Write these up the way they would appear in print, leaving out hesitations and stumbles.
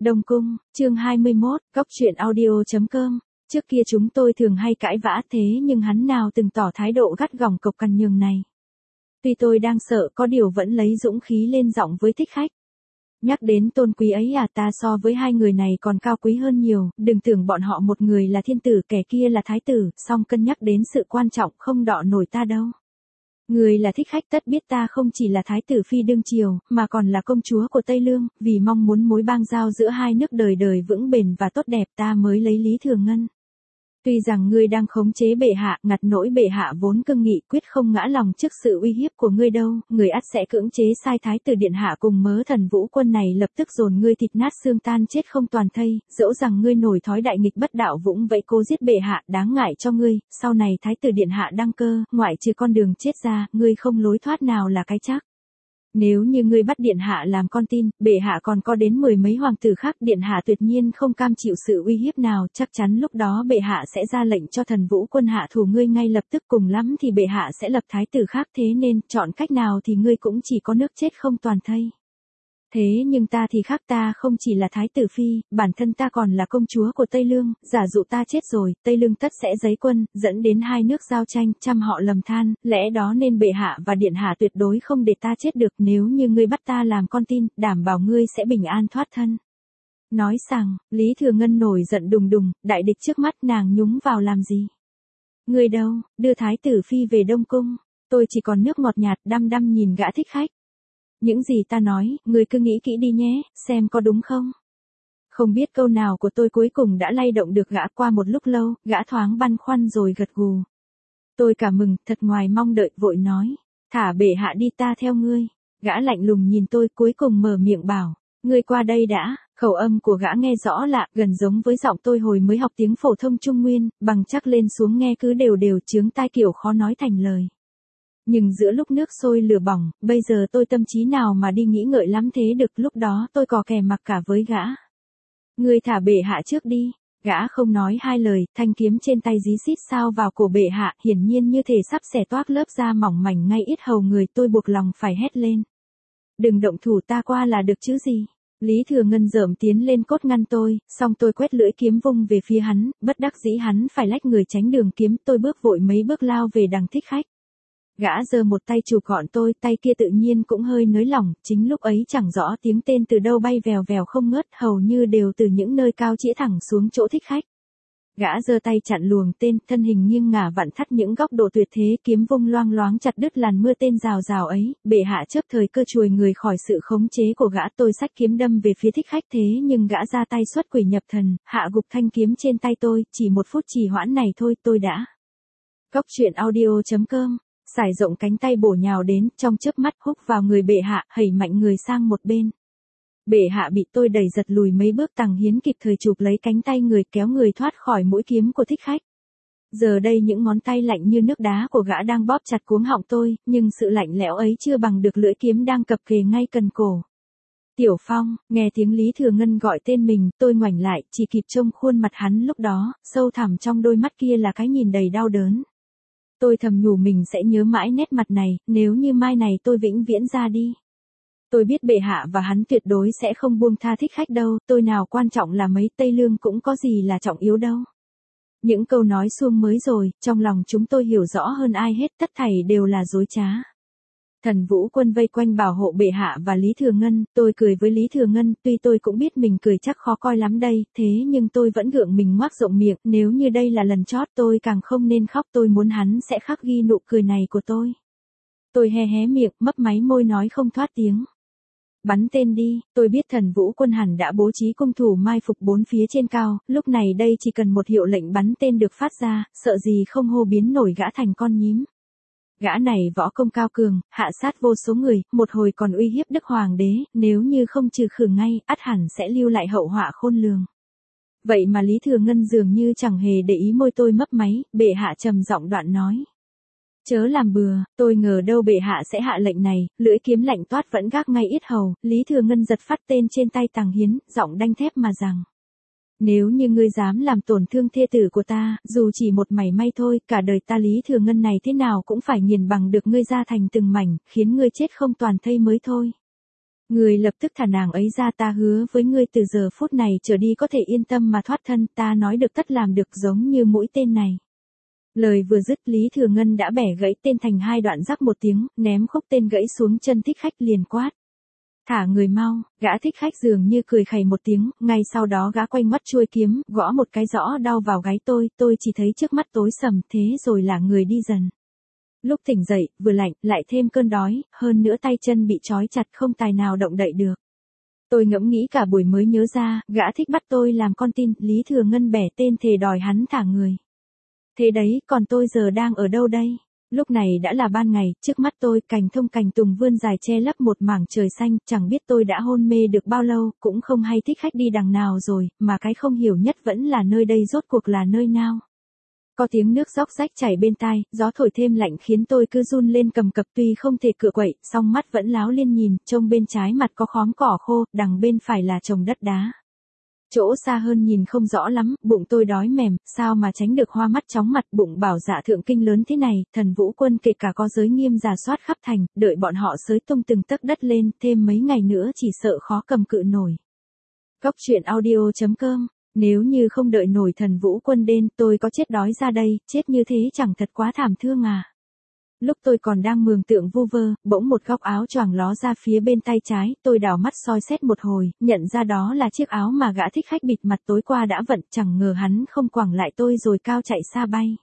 Đông Cung, chương 21, Cóc truyện audio.com. Trước kia chúng tôi thường hay cãi vã thế nhưng hắn nào từng tỏ thái độ gắt gỏng cộc cằn nhường này. Tuy tôi đang sợ có điều vẫn lấy dũng khí lên giọng với Thích Khách. Nhắc đến tôn quý ấy à, ta so với hai người này còn cao quý hơn nhiều, đừng tưởng bọn họ một người là thiên tử kẻ kia là thái tử, song cân nhắc đến sự quan trọng không đọ nổi ta đâu. Người là Thích Khách tất biết ta không chỉ là thái tử phi đương triều, mà còn là công chúa của Tây Lương, vì mong muốn mối bang giao giữa hai nước đời đời vững bền và tốt đẹp ta mới lấy Lý Thừa Ngân. Tuy rằng ngươi đang khống chế bệ hạ, ngặt nỗi bệ hạ vốn cương nghị quyết không ngã lòng trước sự uy hiếp của ngươi đâu, người ắt sẽ cưỡng chế sai thái tử điện hạ cùng mớ thần vũ quân này lập tức dồn ngươi thịt nát xương tan chết không toàn thây, dẫu rằng ngươi nổi thói đại nghịch bất đạo vũng vẫy cố giết bệ hạ, đáng ngại cho ngươi, sau này thái tử điện hạ đăng cơ, ngoại trừ con đường chết ra, ngươi không lối thoát nào là cái chắc. Nếu như ngươi bắt điện hạ làm con tin, bệ hạ còn có đến 10 mấy hoàng tử khác, điện hạ tuyệt nhiên không cam chịu sự uy hiếp nào, chắc chắn lúc đó bệ hạ sẽ ra lệnh cho thần vũ quân hạ thủ ngươi ngay lập tức, cùng lắm thì bệ hạ sẽ lập thái tử khác, thế nên chọn cách nào thì ngươi cũng chỉ có nước chết không toàn thây. Thế nhưng ta thì khác, ta không chỉ là thái tử phi, bản thân ta còn là công chúa của Tây Lương, giả dụ ta chết rồi, Tây Lương tất sẽ giấy quân, dẫn đến hai nước giao tranh, trăm họ lầm than, lẽ đó nên bệ hạ và điện hạ tuyệt đối không để ta chết được, nếu như ngươi bắt ta làm con tin, đảm bảo ngươi sẽ bình an thoát thân. Nói rằng, Lý Thừa Ngân nổi giận đùng đùng, đại địch trước mắt nàng nhúng vào làm gì? Ngươi đâu, đưa thái tử phi về Đông Cung, tôi chỉ còn nước ngọt nhạt đăm đăm nhìn gã Thích Khách. Những gì ta nói, ngươi cứ nghĩ kỹ đi nhé, xem có đúng không? Không biết câu nào của tôi cuối cùng đã lay động được gã. Qua một lúc lâu, gã thoáng băn khoăn rồi gật gù. Tôi cả mừng, thật ngoài mong đợi, vội nói, thả bệ hạ đi, ta theo ngươi. Gã lạnh lùng nhìn tôi, cuối cùng mở miệng bảo, ngươi qua đây đã. Khẩu âm của gã nghe rõ lạ, gần giống với giọng tôi hồi mới học tiếng phổ thông Trung Nguyên, bằng chắc lên xuống nghe cứ đều đều chướng tai kiểu khó nói thành lời. Nhưng giữa lúc nước sôi lửa bỏng, bây giờ tôi tâm trí nào mà đi nghĩ ngợi lắm thế được, lúc đó tôi cò kè mặc cả với gã. Ngươi thả bệ hạ trước đi. Gã không nói hai lời, thanh kiếm trên tay dí xít sao vào cổ bệ hạ, hiển nhiên như thể sắp xẻ toác lớp da mỏng mảnh ngay yết hầu người, tôi buộc lòng phải hét lên. Đừng động thủ, ta qua là được chứ gì. Lý Thừa Ngân rởm tiến lên cốt ngăn tôi, xong tôi quét lưỡi kiếm vung về phía hắn, bất đắc dĩ hắn phải lách người tránh đường kiếm, tôi bước vội mấy bước lao về đằng Thích Khách. Gã giơ một tay chụp gọn tôi, tay kia tự nhiên cũng hơi nới lỏng, chính lúc ấy chẳng rõ tiếng tên từ đâu bay vèo vèo không ngớt, hầu như đều từ những nơi cao chĩa thẳng xuống chỗ Thích Khách. Gã giơ tay chặn luồng tên, thân hình nghiêng ngả vặn thắt những góc độ tuyệt thế, kiếm vung loang loáng chặt đứt làn mưa tên rào rào ấy, bệ hạ chớp thời cơ chuồi người khỏi sự khống chế của gã, tôi xách kiếm đâm về phía Thích Khách, thế nhưng gã ra tay xuất quỷ nhập thần, hạ gục thanh kiếm trên tay tôi, chỉ một phút trì hoãn này thôi tôi đã. Cóc truyện audio.com. Sải rộng cánh tay bổ nhào đến, trong chớp mắt húc vào người bệ hạ, hẩy mạnh người sang một bên. Bệ hạ bị tôi đẩy giật lùi mấy bước, Tằng Hiến kịp thời chụp lấy cánh tay người, kéo người thoát khỏi mũi kiếm của Thích Khách. Giờ đây những ngón tay lạnh như nước đá của gã đang bóp chặt cuống họng tôi, nhưng sự lạnh lẽo ấy chưa bằng được lưỡi kiếm đang cập kề ngay cần cổ. Tiểu Phong, nghe tiếng Lý Thừa Ngân gọi tên mình, tôi ngoảnh lại, chỉ kịp trông khuôn mặt hắn lúc đó, sâu thẳm trong đôi mắt kia là cái nhìn đầy đau đớn. Tôi thầm nhủ mình sẽ nhớ mãi nét mặt này, nếu như mai này tôi vĩnh viễn ra đi. Tôi biết bệ hạ và hắn tuyệt đối sẽ không buông tha Thích Khách đâu, tôi nào quan trọng là mấy, Tây Lương cũng có gì là trọng yếu đâu. Những câu nói suông mới rồi, trong lòng chúng tôi hiểu rõ hơn ai hết, tất thảy đều là dối trá. Thần vũ quân vây quanh bảo hộ bệ hạ và Lý Thừa Ngân, tôi cười với Lý Thừa Ngân, tuy tôi cũng biết mình cười chắc khó coi lắm đây, thế nhưng tôi vẫn gượng mình ngoác rộng miệng, nếu như đây là lần chót tôi càng không nên khóc, tôi muốn hắn sẽ khắc ghi nụ cười này của tôi. Tôi hé hé miệng, mấp máy môi nói không thoát tiếng. Bắn tên đi, tôi biết thần vũ quân hẳn đã bố trí cung thủ mai phục bốn phía trên cao, lúc này đây chỉ cần một hiệu lệnh bắn tên được phát ra, sợ gì không hô biến nổi gã thành con nhím. Gã này võ công cao cường, hạ sát vô số người, một hồi còn uy hiếp Đức Hoàng đế, nếu như không trừ khử ngay, ắt hẳn sẽ lưu lại hậu họa khôn lường. Vậy mà Lý Thừa Ngân dường như chẳng hề để ý, môi tôi mấp máy, bệ hạ trầm giọng đoạn nói. Chớ làm bừa, tôi ngờ đâu bệ hạ sẽ hạ lệnh này, lưỡi kiếm lạnh toát vẫn gác ngay yết hầu, Lý Thừa Ngân giật phát tên trên tay Tằng Hiến, giọng đanh thép mà rằng. Nếu như ngươi dám làm tổn thương thê tử của ta, dù chỉ một mảy may thôi, cả đời ta Lý Thừa Ngân này thế nào cũng phải nghiền bằng được ngươi ra thành từng mảnh, khiến ngươi chết không toàn thây mới thôi. Người lập tức thả nàng ấy ra, ta hứa với ngươi từ giờ phút này trở đi có thể yên tâm mà thoát thân, ta nói được tất làm được giống như mũi tên này. Lời vừa dứt Lý Thừa Ngân đã bẻ gãy tên thành hai đoạn, rắc một tiếng, ném khúc tên gãy xuống chân Thích Khách liền quát. Thả người mau, gã Thích Khách dường như cười khẩy một tiếng, ngay sau đó gã quanh mắt chuôi kiếm, gõ một cái rõ đau vào gáy tôi chỉ thấy trước mắt tối sầm, thế rồi là người đi dần. Lúc tỉnh dậy, vừa lạnh, lại thêm cơn đói, hơn nữa tay chân bị trói chặt không tài nào động đậy được. Tôi ngẫm nghĩ cả buổi mới nhớ ra, gã thích bắt tôi làm con tin, Lý Thừa Ngân bẻ tên thề đòi hắn thả người. Thế đấy, còn tôi giờ đang ở đâu đây? Lúc này đã là ban ngày, trước mắt tôi cành thông cành tùng vươn dài che lấp một mảng trời xanh, chẳng biết tôi đã hôn mê được bao lâu, cũng không hay Thích Khách đi đằng nào rồi, mà cái không hiểu nhất vẫn là nơi đây rốt cuộc là nơi nào. Có tiếng nước róc rách chảy bên tai, gió thổi thêm lạnh khiến tôi cứ run lên cầm cập, tuy không thể cựa quậy, song mắt vẫn láo liên nhìn, trông bên trái mặt có khóm cỏ khô, đằng bên phải là chồng đất đá. Chỗ xa hơn nhìn không rõ lắm, bụng tôi đói mềm, sao mà tránh được hoa mắt chóng mặt, bụng bảo dạ thượng kinh lớn thế này, Thần Vũ Quân kể cả có giới nghiêm rà soát khắp thành, đợi bọn họ xới tung từng tấc đất lên, thêm mấy ngày nữa chỉ sợ khó cầm cự nổi. Góc truyện audio.com. Nếu như không đợi nổi Thần Vũ Quân đến, tôi có chết đói ra đây, chết như thế chẳng thật quá thảm thương à. Lúc tôi còn đang mường tượng vu vơ, bỗng một góc áo choàng ló ra phía bên tay trái, tôi đảo mắt soi xét một hồi, nhận ra đó là chiếc áo mà gã Thích Khách bịt mặt tối qua đã vận, chẳng ngờ hắn không quẳng lại tôi rồi cao chạy xa bay.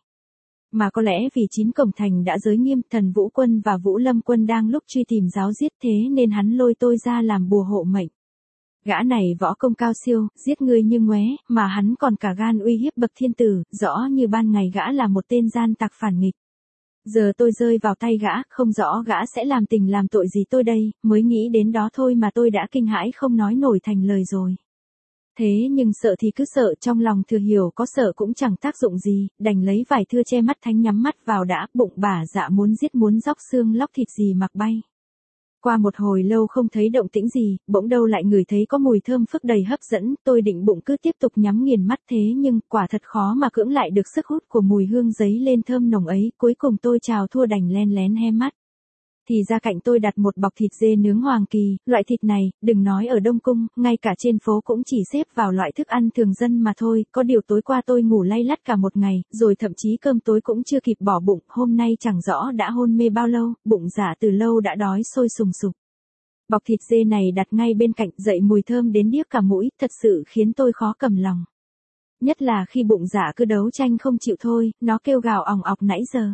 Mà có lẽ vì 9 cổng thành đã giới nghiêm, Thần Vũ Quân và Vũ Lâm Quân đang lúc truy tìm giáo giết, thế nên hắn lôi tôi ra làm bùa hộ mệnh. Gã này võ công cao siêu, giết người như ngoé, mà hắn còn cả gan uy hiếp bậc thiên tử, rõ như ban ngày gã là một tên gian tặc phản nghịch. Giờ tôi rơi vào tay gã, không rõ gã sẽ làm tình làm tội gì tôi đây, mới nghĩ đến đó thôi mà tôi đã kinh hãi không nói nổi thành lời rồi. Thế nhưng sợ thì cứ sợ, trong lòng thừa hiểu có sợ cũng chẳng tác dụng gì, đành lấy vải thưa che mắt thánh nhắm mắt vào đã, bụng bả dạ muốn giết muốn róc xương lóc thịt gì mặc bay. Qua một hồi lâu không thấy động tĩnh gì, bỗng đâu lại ngửi thấy có mùi thơm phức đầy hấp dẫn, tôi định bụng cứ tiếp tục nhắm nghiền mắt, thế nhưng quả thật khó mà cưỡng lại được sức hút của mùi hương giấy lên thơm nồng ấy, cuối cùng tôi chào thua đành len lén hé mắt. Thì ra cạnh tôi đặt một bọc thịt dê nướng hoàng kỳ, loại thịt này, đừng nói ở Đông Cung, ngay cả trên phố cũng chỉ xếp vào loại thức ăn thường dân mà thôi, có điều tối qua tôi ngủ lay lắt cả một ngày, rồi thậm chí cơm tối cũng chưa kịp bỏ bụng, hôm nay chẳng rõ đã hôn mê bao lâu, bụng dạ từ lâu đã đói sôi sùng sục. Bọc thịt dê này đặt ngay bên cạnh, dậy mùi thơm đến điếc cả mũi, thật sự khiến tôi khó cầm lòng. Nhất là khi bụng dạ cứ đấu tranh không chịu thôi, nó kêu gào ỏng ọc nãy giờ.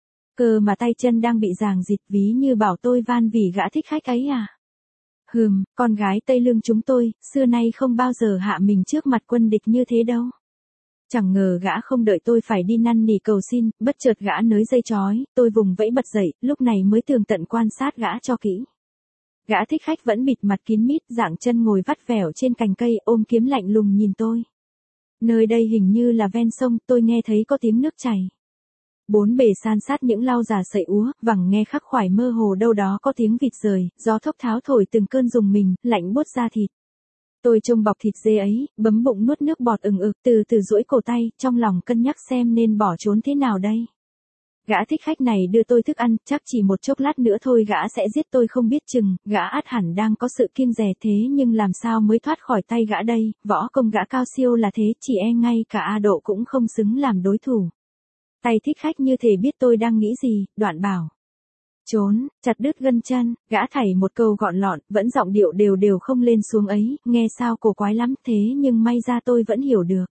Cơ mà tay chân đang bị ràng rịt, ví như bảo tôi van vì gã Thích Khách ấy à. Con gái Tây Lương chúng tôi, xưa nay không bao giờ hạ mình trước mặt quân địch như thế đâu. Chẳng ngờ gã không đợi tôi phải đi năn nỉ cầu xin, bất chợt gã nới dây trói, tôi vùng vẫy bật dậy, lúc này mới tường tận quan sát gã cho kỹ. Gã Thích Khách vẫn bịt mặt kín mít, dạng chân ngồi vắt vẻo trên cành cây, ôm kiếm lạnh lùng nhìn tôi. Nơi đây hình như là ven sông, tôi nghe thấy có tiếng nước chảy. Bốn bề san sát những lau già sậy úa, vẳng nghe khắc khoải mơ hồ đâu đó có tiếng vịt rời, gió thốc tháo thổi từng cơn rùng mình, lạnh buốt da thịt. Tôi trông bọc thịt dê ấy, bấm bụng nuốt nước bọt ừng ực, từ từ duỗi cổ tay, trong lòng cân nhắc xem nên bỏ trốn thế nào đây. Gã Thích Khách này đưa tôi thức ăn, chắc chỉ một chốc lát nữa thôi gã sẽ giết tôi không biết chừng, gã ắt hẳn đang có sự kiêng dè, thế nhưng làm sao mới thoát khỏi tay gã đây, võ công gã cao siêu là thế, chỉ e ngay cả A Độ cũng không xứng làm đối thủ. Tay Thích Khách như thể biết tôi đang nghĩ gì, đoạn bảo. Trốn, chặt đứt gân chân, gã thảy một câu gọn lọn, vẫn giọng điệu đều đều không lên xuống ấy, nghe sao cổ quái lắm, thế nhưng may ra tôi vẫn hiểu được.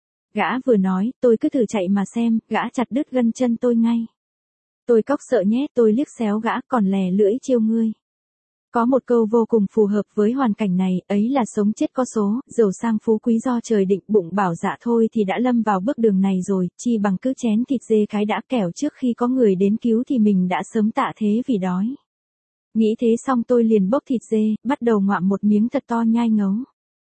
Gã vừa nói, tôi cứ thử chạy mà xem, gã chặt đứt gân chân tôi ngay. Tôi cóc sợ nhé, tôi liếc xéo gã còn lè lưỡi chiêu ngươi. Có một câu vô cùng phù hợp với hoàn cảnh này, ấy là sống chết có số, giàu sang phú quý do trời định, bụng bảo dạ thôi thì đã lâm vào bước đường này rồi, chi bằng cứ chén thịt dê cái đã, kẻo trước khi có người đến cứu thì mình đã sớm tạ thế vì đói. Nghĩ thế xong tôi liền bốc thịt dê, bắt đầu ngoạm một miếng thật to nhai ngấu.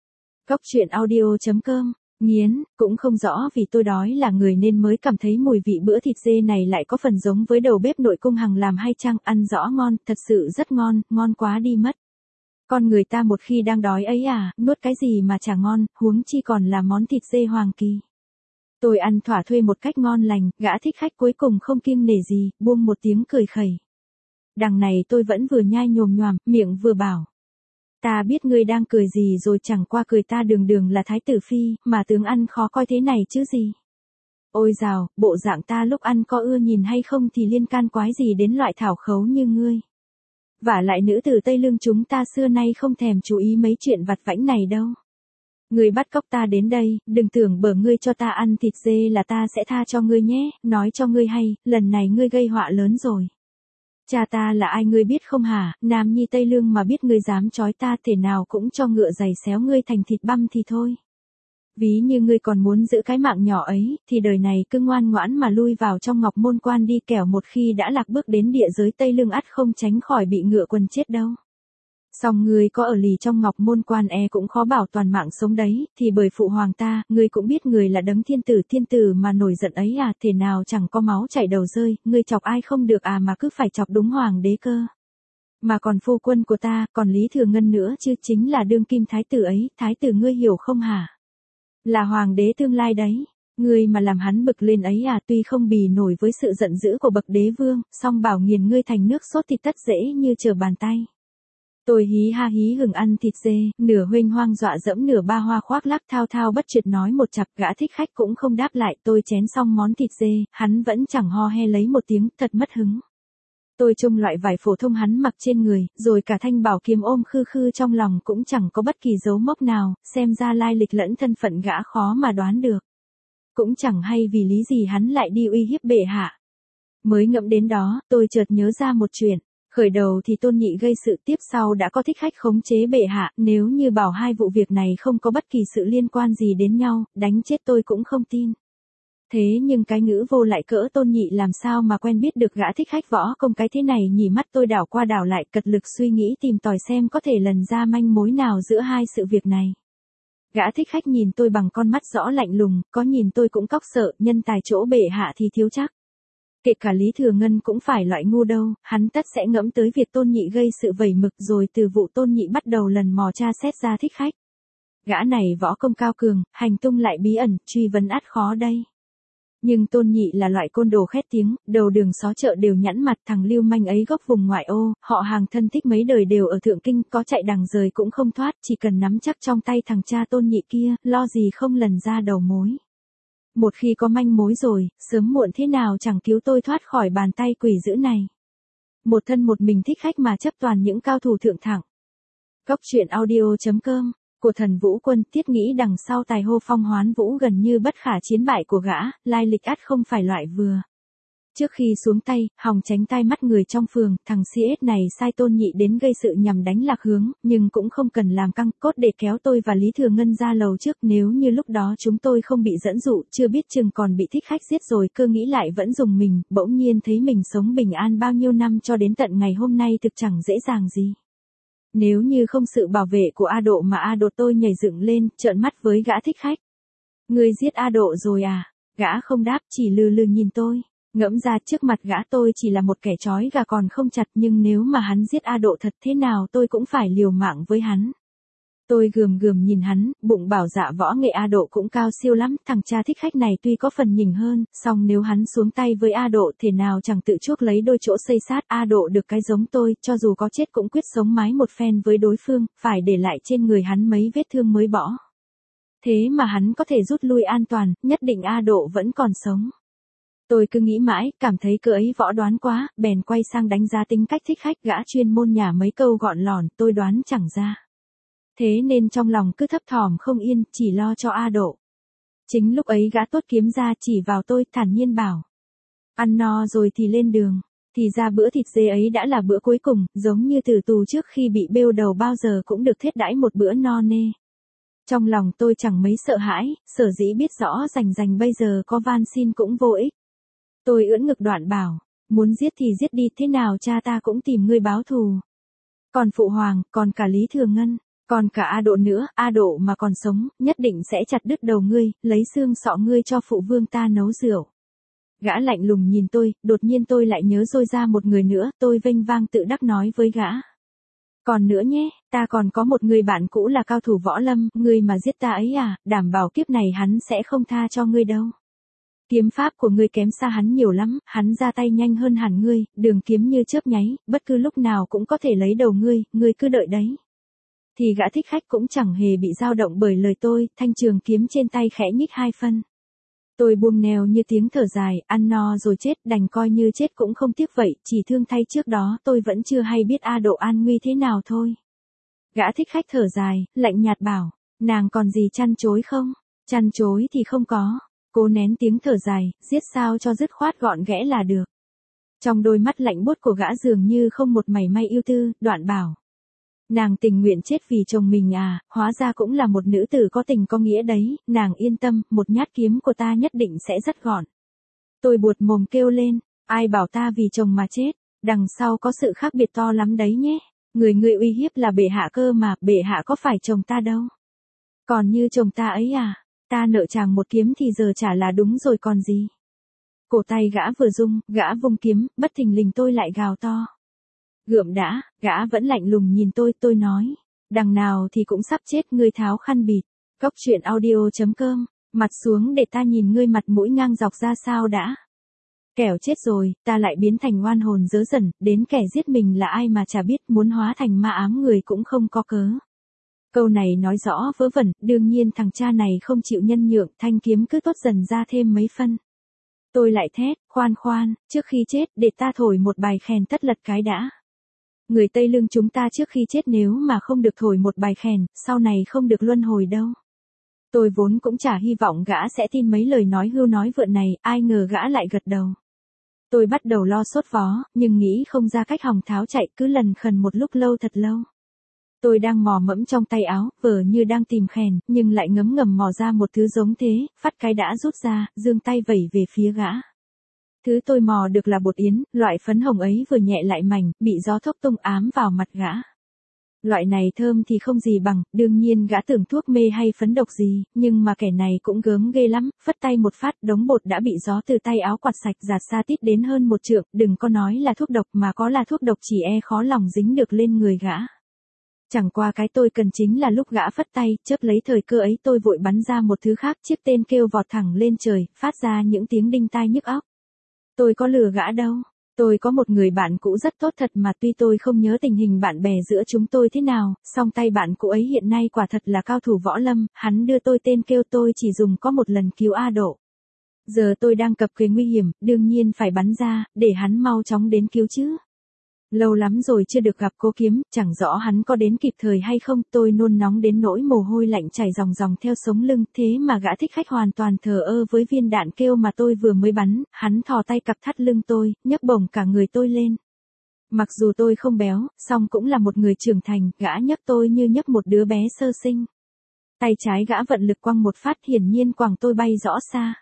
Góc truyện audio.com. Nghiến, cũng không rõ vì tôi đói là người nên mới cảm thấy mùi vị bữa thịt dê này lại có phần giống với đầu bếp nội cung Hằng làm hay chăng, ăn rõ ngon, thật sự rất ngon, ngon quá đi mất. Con người ta một khi đang đói ấy à, nuốt cái gì mà chả ngon, huống chi còn là món thịt dê hoàng kỳ. Tôi ăn thỏa thuê một cách ngon lành, gã Thích Khách cuối cùng không kiêng nể gì, buông một tiếng cười khẩy. Đằng này tôi vẫn vừa nhai nhồm nhoàm, miệng vừa bảo. Ta biết ngươi đang cười gì rồi, chẳng qua cười ta đường đường là thái tử phi, mà tướng ăn khó coi thế này chứ gì. Ôi dào, bộ dạng ta lúc ăn có ưa nhìn hay không thì liên can quái gì đến loại thảo khấu như ngươi. Vả lại nữ tử Tây Lương chúng ta xưa nay không thèm chú ý mấy chuyện vặt vãnh này đâu. Ngươi bắt cóc ta đến đây, đừng tưởng bở ngươi cho ta ăn thịt dê là ta sẽ tha cho ngươi nhé, nói cho ngươi hay, lần này ngươi gây họa lớn rồi. Cha ta là ai ngươi biết không hả, Nam Nhi Tây Lương mà biết ngươi dám trói ta thể nào cũng cho ngựa giày xéo ngươi thành thịt băm thì thôi. Ví như ngươi còn muốn giữ cái mạng nhỏ ấy, thì đời này cứ ngoan ngoãn mà lui vào trong Ngọc Môn Quan đi, kẻo một khi đã lạc bước đến địa giới Tây Lương ắt không tránh khỏi bị ngựa quần chết đâu. Song ngươi có ở lì trong Ngọc Môn Quan cũng khó bảo toàn mạng sống đấy, thì bởi phụ hoàng ta, ngươi cũng biết người là đấng thiên tử mà nổi giận ấy à, thể nào chẳng có máu chảy đầu rơi, ngươi chọc ai không được à mà cứ phải chọc đúng hoàng đế cơ. Mà còn phu quân của ta, còn Lý Thừa Ngân nữa chứ, chính là đương kim thái tử ấy, thái tử ngươi hiểu không hả? Là hoàng đế tương lai đấy. Ngươi mà làm hắn bực lên ấy à, tuy không bì nổi với sự giận dữ của bậc đế vương, song bảo nghiền ngươi thành nước sốt thì tất dễ như trở bàn tay. Tôi hí ha hí hừng ăn thịt dê, nửa huênh hoang dọa dẫm nửa ba hoa khoác lác thao thao bất tuyệt nói một chặp, gã thích khách cũng không đáp lại. Tôi chén xong món thịt dê, hắn vẫn chẳng ho he lấy một tiếng, thật mất hứng. Tôi trông loại vải phổ thông hắn mặc trên người, rồi cả thanh bảo kiếm ôm khư khư trong lòng cũng chẳng có bất kỳ dấu mốc nào, xem ra lai lịch lẫn thân phận gã khó mà đoán được. Cũng chẳng hay vì lý gì hắn lại đi uy hiếp bệ hạ. Mới ngẫm đến đó, tôi chợt nhớ ra một chuyện. Khởi đầu thì Tôn Nhị gây sự, tiếp sau đã có thích khách khống chế bệ hạ, nếu như bảo hai vụ việc này không có bất kỳ sự liên quan gì đến nhau, đánh chết tôi cũng không tin. Thế nhưng cái ngữ vô lại cỡ Tôn Nhị làm sao mà quen biết được gã thích khách võ công cái thế này nhỉ, mắt tôi đảo qua đảo lại cật lực suy nghĩ tìm tòi xem có thể lần ra manh mối nào giữa hai sự việc này. Gã thích khách nhìn tôi bằng con mắt rõ lạnh lùng, có nhìn tôi cũng cóc sợ, nhân tài chỗ bệ hạ thì thiếu chắc. Kể cả Lý Thừa Ngân cũng phải loại ngu đâu, hắn tất sẽ ngẫm tới việc Tôn Nhị gây sự vẩy mực rồi từ vụ Tôn Nhị bắt đầu lần mò tra xét ra thích khách. Gã này võ công cao cường, hành tung lại bí ẩn, truy vấn ắt khó đây. Nhưng Tôn Nhị là loại côn đồ khét tiếng, đầu đường xó chợ đều nhẵn mặt, thằng lưu manh ấy gốc vùng ngoại ô, họ hàng thân thích mấy đời đều ở Thượng Kinh, có chạy đằng rời cũng không thoát, chỉ cần nắm chắc trong tay thằng cha Tôn Nhị kia, lo gì không lần ra đầu mối. Một khi có manh mối rồi, sớm muộn thế nào chẳng cứu tôi thoát khỏi bàn tay quỷ dữ này. Một thân một mình thích khách mà chấp toàn những cao thủ thượng thẳng. Góc truyện audio.com của Thần Vũ Quân, thiết nghĩ đằng sau tài hô phong hoán vũ gần như bất khả chiến bại của gã, lai lịch ắt không phải loại vừa. Trước khi xuống tay, hòng tránh tai mắt người trong phường, thằng CS này sai Tôn Nhị đến gây sự nhằm đánh lạc hướng, nhưng cũng không cần làm căng cốt để kéo tôi và Lý Thừa Ngân ra lầu trước, nếu như lúc đó chúng tôi không bị dẫn dụ, chưa biết chừng còn bị thích khách giết rồi, cơ nghĩ lại vẫn dùng mình, bỗng nhiên thấy mình sống bình an bao nhiêu năm cho đến tận ngày hôm nay thực chẳng dễ dàng gì. Nếu như không sự bảo vệ của A Độ mà A Độ, tôi nhảy dựng lên, trợn mắt với gã thích khách. Ngươi giết A Độ rồi à? Gã không đáp, chỉ lừ lừ nhìn tôi. Ngẫm ra trước mặt gã tôi chỉ là một kẻ trói gà còn không chặt, nhưng nếu mà hắn giết A Độ thật thế nào tôi cũng phải liều mạng với hắn. Tôi gườm gườm nhìn hắn, bụng bảo dạ võ nghệ A Độ cũng cao siêu lắm, thằng cha thích khách này tuy có phần nhỉnh hơn, song nếu hắn xuống tay với A Độ thể nào chẳng tự chuốc lấy đôi chỗ xây sát. A Độ được cái giống tôi, cho dù có chết cũng quyết sống mái một phen với đối phương, phải để lại trên người hắn mấy vết thương mới bỏ. Thế mà hắn có thể rút lui an toàn, nhất định A Độ vẫn còn sống. Tôi cứ nghĩ mãi, cảm thấy cỡ ấy võ đoán quá, bèn quay sang đánh giá tính cách thích khách, gã chuyên môn nhả mấy câu gọn lỏn, tôi đoán chẳng ra. Thế nên trong lòng cứ thấp thỏm không yên, chỉ lo cho A Độ. Chính lúc ấy gã tốt kiếm ra chỉ vào tôi, thản nhiên bảo. Ăn no rồi thì lên đường. Thì ra bữa thịt dê ấy đã là bữa cuối cùng, giống như tử tù trước khi bị bêu đầu bao giờ cũng được thiết đãi một bữa no nê. Trong lòng tôi chẳng mấy sợ hãi, sở dĩ biết rõ rành bây giờ có van xin cũng vô ích. Tôi ưỡn ngực đoạn bảo, muốn giết thì giết đi, thế nào cha ta cũng tìm ngươi báo thù. Còn phụ hoàng, còn cả Lý Thừa Ngân, còn cả A Độ nữa, A Độ mà còn sống, nhất định sẽ chặt đứt đầu ngươi, lấy xương sọ ngươi cho phụ vương ta nấu rượu. Gã lạnh lùng nhìn tôi, đột nhiên tôi lại nhớ rồi ra một người nữa, tôi vênh vang tự đắc nói với gã. Còn nữa nhé, ta còn có một người bạn cũ là cao thủ võ lâm, ngươi mà giết ta ấy à, đảm bảo kiếp này hắn sẽ không tha cho ngươi đâu. Kiếm pháp của ngươi kém xa hắn nhiều lắm, hắn ra tay nhanh hơn hẳn ngươi, đường kiếm như chớp nháy, bất cứ lúc nào cũng có thể lấy đầu ngươi, ngươi cứ đợi đấy. thì gã thích khách cũng chẳng hề bị dao động bởi lời tôi, thanh trường kiếm trên tay khẽ nhích 2 phân. Tôi buông neo như tiếng thở dài, ăn no rồi chết, đành coi như chết cũng không tiếc vậy, chỉ thương thay trước đó tôi vẫn chưa hay biết A Độ an nguy thế nào thôi. Gã thích khách thở dài, lạnh nhạt bảo, nàng còn gì chăn chối không? Chăn chối thì không có. Cố nén tiếng thở dài, giết sao cho dứt khoát gọn ghẽ là được. Trong đôi mắt lạnh buốt của gã dường như không một mảy may ưu tư, đoạn bảo. Nàng tình nguyện chết vì chồng mình à, hóa ra cũng là một nữ tử có tình có nghĩa đấy, nàng yên tâm, một nhát kiếm của ta nhất định sẽ rất gọn. Tôi buột mồm kêu lên, ai bảo ta vì chồng mà chết, đằng sau có sự khác biệt to lắm đấy nhé. Người uy hiếp là bệ hạ cơ mà, bệ hạ có phải chồng ta đâu. Còn như chồng ta ấy à, ta nợ chàng một kiếm thì giờ trả là đúng rồi còn gì. Cổ tay gã vừa rung, gã vung kiếm, bất thình lình tôi lại gào to. Gượm đã, gã vẫn lạnh lùng nhìn tôi nói. Đằng nào thì cũng sắp chết, ngươi tháo khăn bịt. Cốc truyện audio.com, mặt xuống để ta nhìn ngươi mặt mũi ngang dọc ra sao đã. Kẻo chết rồi, ta lại biến thành oan hồn dớ dẩn, đến kẻ giết mình là ai mà chả biết, muốn hóa thành ma ám người cũng không có cớ. Câu này nói rõ vớ vẩn, đương nhiên thằng cha này không chịu nhân nhượng, thanh kiếm cứ tốt dần ra thêm mấy phân. Tôi lại thét, khoan, trước khi chết để ta thổi một bài khèn tất lật cái đã. Người Tây Lương chúng ta trước khi chết nếu mà không được thổi một bài khèn, sau này không được luân hồi đâu. Tôi vốn cũng chả hy vọng gã sẽ tin mấy lời nói hưu nói vượn này, ai ngờ gã lại gật đầu. Tôi bắt đầu lo sốt vó, nhưng nghĩ không ra cách hòng tháo chạy, cứ lần khần một lúc lâu thật lâu. Tôi đang mò mẫm trong tay áo, vờ như đang tìm khèn, nhưng lại ngấm ngầm mò ra một thứ giống thế, phát cái đã rút ra, giương tay vẩy về phía gã. Thứ tôi mò được là bột yến, loại phấn hồng ấy vừa nhẹ lại mảnh, bị gió thốc tung ám vào mặt gã. Loại này thơm thì không gì bằng, đương nhiên gã tưởng thuốc mê hay phấn độc gì, nhưng mà kẻ này cũng gớm ghê lắm, phất tay một phát, đống bột đã bị gió từ tay áo quạt sạch giạt xa tít đến hơn 1 trượng, đừng có nói là thuốc độc mà có là thuốc độc chỉ khó lòng dính được lên người gã. Chẳng qua cái tôi cần chính là lúc gã phất tay, chớp lấy thời cơ ấy tôi vội bắn ra một thứ khác, chiếc tên kêu vọt thẳng lên trời, phát ra những tiếng đinh tai nhức óc. Tôi có lừa gã đâu. Tôi có một người bạn cũ rất tốt thật mà tuy tôi không nhớ tình hình bạn bè giữa chúng tôi thế nào, song tay bạn cũ ấy hiện nay quả thật là cao thủ võ lâm, hắn đưa tôi tên kêu tôi chỉ dùng có một lần cứu A Độ. Giờ tôi đang cập kề nguy hiểm, đương nhiên phải bắn ra, để hắn mau chóng đến cứu chứ. Lâu lắm rồi chưa được gặp Cố Kiếm, chẳng rõ hắn có đến kịp thời hay không, tôi nôn nóng đến nỗi mồ hôi lạnh chảy ròng ròng theo sống lưng, thế mà gã thích khách hoàn toàn thờ ơ với viên đạn kêu mà tôi vừa mới bắn, hắn thò tay cặp thắt lưng tôi, nhấc bổng cả người tôi lên. Mặc dù tôi không béo, song cũng là một người trưởng thành, gã nhấc tôi như nhấc một đứa bé sơ sinh. Tay trái gã vận lực quăng một phát hiển nhiên quẳng tôi bay rõ xa.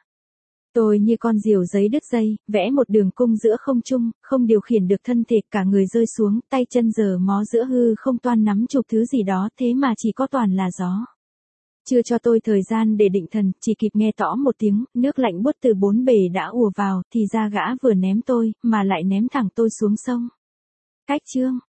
Tôi như con diều giấy đứt dây, vẽ một đường cung giữa không trung, không điều khiển được thân thể, cả người rơi xuống, tay chân giờ mó giữa hư không toan nắm chụp thứ gì đó, thế mà chỉ có toàn là gió. Chưa cho tôi thời gian để định thần, chỉ kịp nghe tõ một tiếng, nước lạnh buốt từ 4 bề đã ùa vào, thì ra gã vừa ném tôi, mà lại ném thẳng tôi xuống sông. Cách chương.